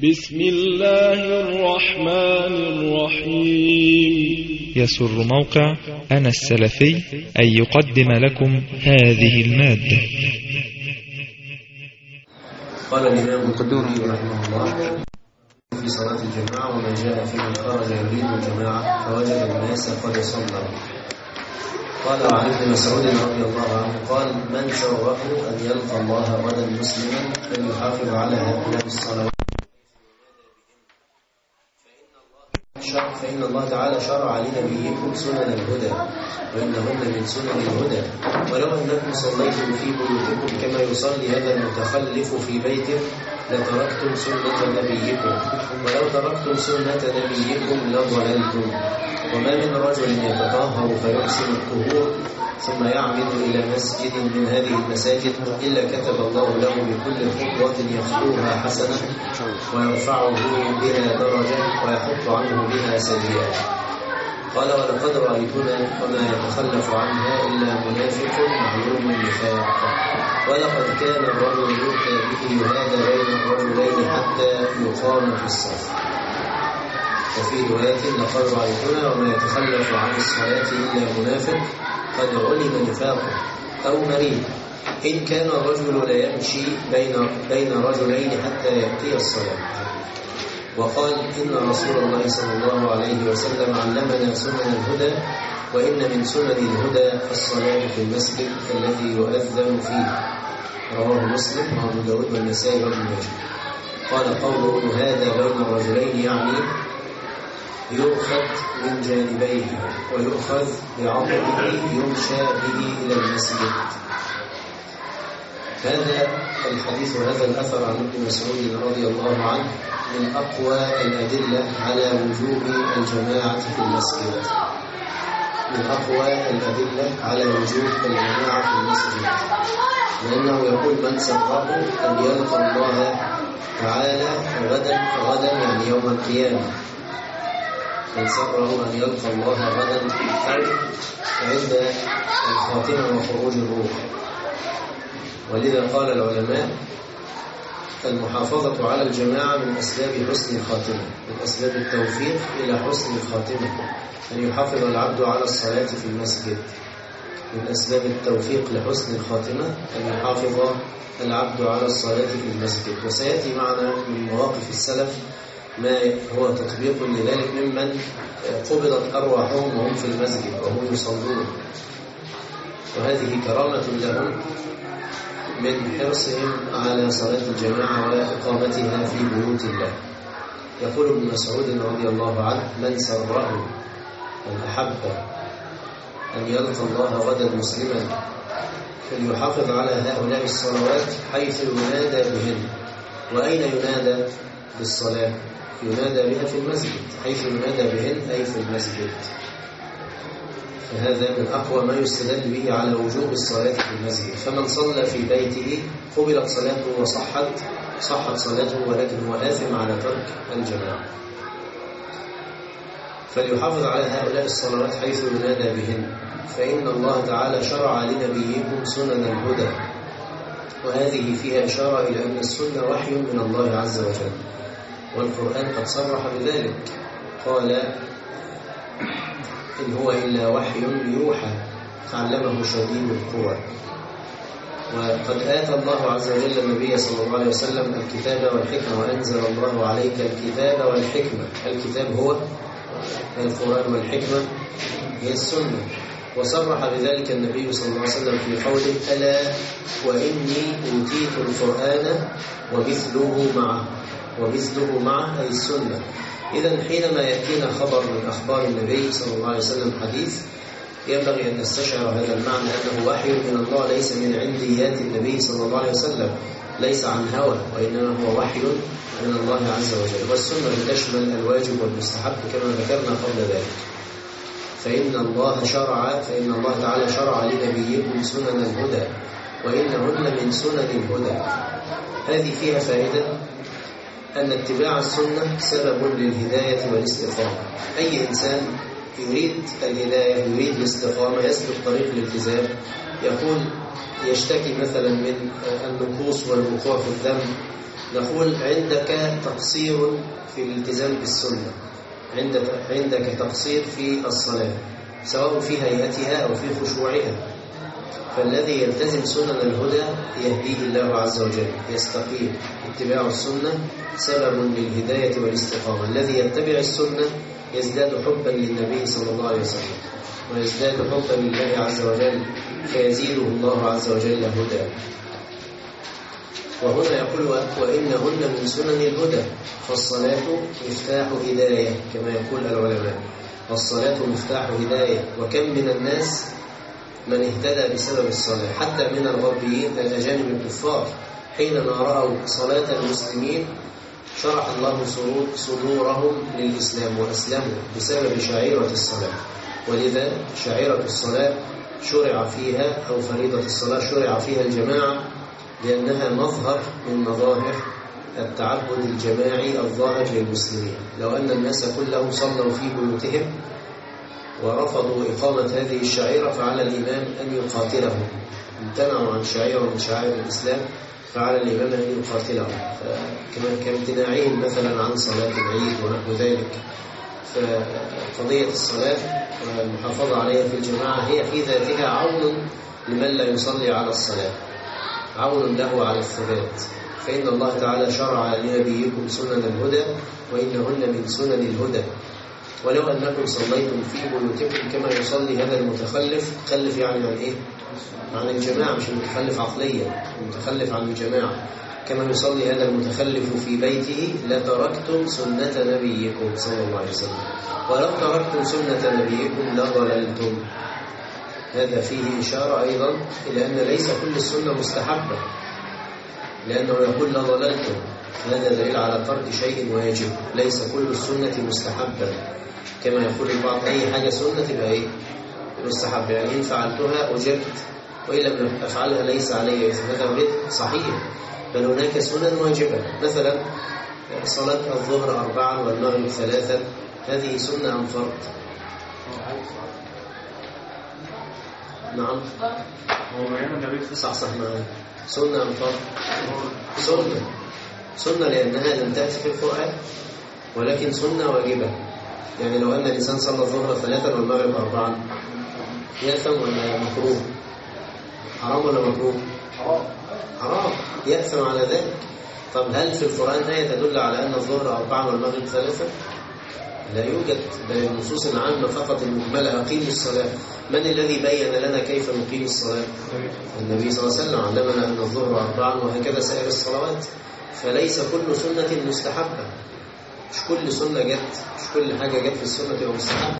بسم الله الرحمن الرحيم. يسر موقع أنا السلفي أن يقدم لكم هذه المادة. قال الإمام القدوري رحمه الله في صلاة الجماعة: ومن جاء في من خرج يريد الجماعة فوجد الناس قد صلوا. قال عن ابن مسعود رضي الله عنه قال: من سره أن يلقى الله غدا مسلما فليحافظ على هؤلاء الصلوات، فإن الله تعالى شرع لنبيكم سنن الهدى وإنهن من سنن الهدى. ولو أنكم صليتم في بيوتكم كما يصلي هذا المتخلف في بيته لتركتم سنة نبيكم، ولو تركتم سنة نبيكم لضللتم. وما من رجل يتطهر فيحسن الطهور ثم يعمد إلى مسجد من هذه المساجد إلا كتب الله له بكل خطوة يخطوها حسنة ويرفعه بها درجة ويحط عنه بها سيئة. قال: ولقد رأيتنا وما يتخلف عنها إلا منافق معلوم النفاق. ولقد كان الرجل يؤتى به يهادى بين الرجلين حتى يقام في الصف. وفي رواية: لقد رأيتنا وما يتخلف عن الصلاة إلا منافق قد علم نفاقه أو مريض، إن كان الرجل لا يمشي بين رجلين حتى يأتي الصلاة. وقال: إن رسول الله صلى الله عليه وسلم علمنا سنن الهدى، وإن من سنن الهدى الصلاة في المسجد الذي يؤذن فيه. رواه مسلم وأبو داود والنسائي وابن ماجه. قال: قوله هذا بين الرجلين يعني يؤخذ من جانبيه ويؤخذ بعضده يمشى به إلى المسجد. هذا الحديث وهذا الأثر عن ابن مسعود رضي الله عنه من أقوى الأدلة على وجوب الجماعة في المسجد، من أقوى الأدلة على وجوب الجماعة في المسجد، لأنه يقول: من سره أن يلقى الله تعالى غدا يعني يوم القيامة، من سره أن يلقى الله غدا عند الخاتمة وخروج الروح. ولذا قال العلماء: المحافظة على الجماعة من أسباب حسن الخاتمة، من أسباب التوفيق إلى حسن الخاتمة، أن يحافظ العبد على الصلاة في المسجد. من أسباب التوفيق لحسن الخاتمة أن يحافظ العبد على الصلاة في المسجد. وسيأتي معنا من مواقف السلف ما هو تطبيق لذلك ممن قبضت أرواحهم وهم في المسجد وهم يصلون، وهذه كرامة لهم من حرصهم على صلاة الجماعة وإقامتها في بيوت الله. يقول ابن مسعود رضي الله عنه: من سره من أحب أن يلقى الله غدا مسلما فليحافظ على هؤلاء الصلوات حيث ينادى بهن. وأين ينادى بالصلاة؟ ينادى بها في المسجد، حيث ينادى بهن أي في المسجد. فهذا من أقوى ما يستدل به على وجوب الصلاة في المسجد. فمن صلى في بيته قبلت صلاته وصحت صلاته، ولكن هو آثم على ترك الجماعة. فليحافظ على هؤلاء الصلوات حيث ينادى بهن، فإن الله تعالى شرع لنبيكم سنن الهدى، وهذه فيها إشارة إلى أن السنة وحي من الله عز وجل، والقرآن قد صرح بذلك. قال: إن هو إلا وحي يوحى علمه شديد القوى. وقد آتى الله عز وجل النبي صلى الله عليه وسلم الكتاب والحكمة، وأنزل الله عليك الكتاب والحكمة. الكتاب هو القرآن والحكمة هي السنة. وصرح بذلك النبي صلى الله عليه وسلم في قوله: ألا وإني أوتيت القرآن ومثله معه أي السنة. إذن حينما يأتينا خبر من أخبار النبي صلى الله عليه وسلم حديث، ينبغي أن نستشعر هذا المعنى أنه وحي من الله، ليس من عنديات النبي صلى الله عليه وسلم، ليس عن هوى، وإنما هو وحي من الله عز وجل. والسنة تشمل الواجب والمستحب كما ذكرنا قبل ذلك. فإن الله تعالى شرع لنبيكم سنن الهدى وإنهن من سنن الهدى. هذه فيها فائدة أن اتباع السنة سبب للهداية والاستقامة. أي إنسان يريد الهداية، يريد الاستقامة، يسلك طريق الالتزام، يقول يشتكي مثلا من النقوص والوقوع في الذنب، نقول عندك تقصير في الالتزام بالسنة، عندك تقصير في الصلاة سواء في هيئتها أو في خشوعها، فالذي يلتزم سنن الهدى يهديه الله عز وجل يستقيم. اتباع السنة سبب للهداية والاستقامة. الذي يتبع السنة يزداد حبا للنبي صلى الله عليه وسلم ويزداد حبا لله عز وجل فيزيده الله عز وجل هدى. وهنا يقول وإنهن من سنن الهدى، فالصلاة مفتاح هداية كما يقول العلماء، الصلاة مفتاح هداية. وكم من الناس من اهتدى بسبب الصلاة، حتى من الغربيين الأجانب الكفار حينما رأوا صلاة المسلمين شرح الله صدورهم للإسلام وأسلموا بسبب شعيرة الصلاة. ولذا شعيرة الصلاة شرع فيها أو فريضة الصلاة شرع فيها الجماعة، لأنها مظهر من مظاهر التعبد الجماعي الظاهر للمسلمين. لو أن الناس كلهم صلوا في بيوتهم ورفضوا إقامة هذه الشعيرة فعلى الإمام أن يقاتلهم، امتنعوا عن شعيرة من شعائر الإسلام فعلى الإمام أن يقاتلهم، كامتناعهم مثلا عن صلاة العيد ونحو ذلك. فقضية الصلاة والمحافظة عليها في الجماعة هي في ذاتها عون لمن لا يصلي على الصلاة، عون له على الثبات. فإن الله تعالى شرع لنبيكم سنن الهدى وإنهن من سنن الهدى. ولو أنكم صليتم في بيوتكم كما يصلي هذا المتخلف، تخلف يعني عن إيه؟ عن الجماعة، مش المتخلف عقليا، المتخلف عن الجماعة. كما يصلي هذا المتخلف في بيته لتركتم سنة نبيكم صلى الله عليه وسلم، ولو تركتم سنة نبيكم لضللتم. هذا فيه إشارة أيضا إلى أن ليس كل السنة مستحبة، لأنه يقول لضللتم، هذا دليل على ترك شيء واجب. ليس كل السنة مستحبة كما يقول البعض، أي حاجة سنة تبقى إيه؟ مستحبة، يعني إن فعلتها أجبت وإن لم أفعلها ليس علي إثم. هذا غير صحيح، بل هناك سنن واجبة، مثلا صلاة الظهر 4 والمغرب 3، هذه سنة أم فرض؟ نعم صح معايا، سنة أم فرض؟ سنة لأنها لم تأتي في القرآن، ولكن سنة واجبة. يعني لو أن الإنسان صلى الظهر 3 والمغرب 4 يأثم ولا مكروه؟ حرام ولا مكروه؟ حرام، يأثم على ذلك. طب هل في القرآن آية تدل على أن الظهر 4 والمغرب 3؟ لا يوجد، بل النصوص العامة فقط المجملة أقيموا الصلاة. من الذي بين لنا كيف نقيم الصلاة؟ النبي صلى الله عليه وسلم علمنا أن الظهر 4 وهكذا سائر الصلوات. فليس كل سنة مستحبة، مش كل سنة جت، مش كل حاجة جت في السنة تبقى مستحبة.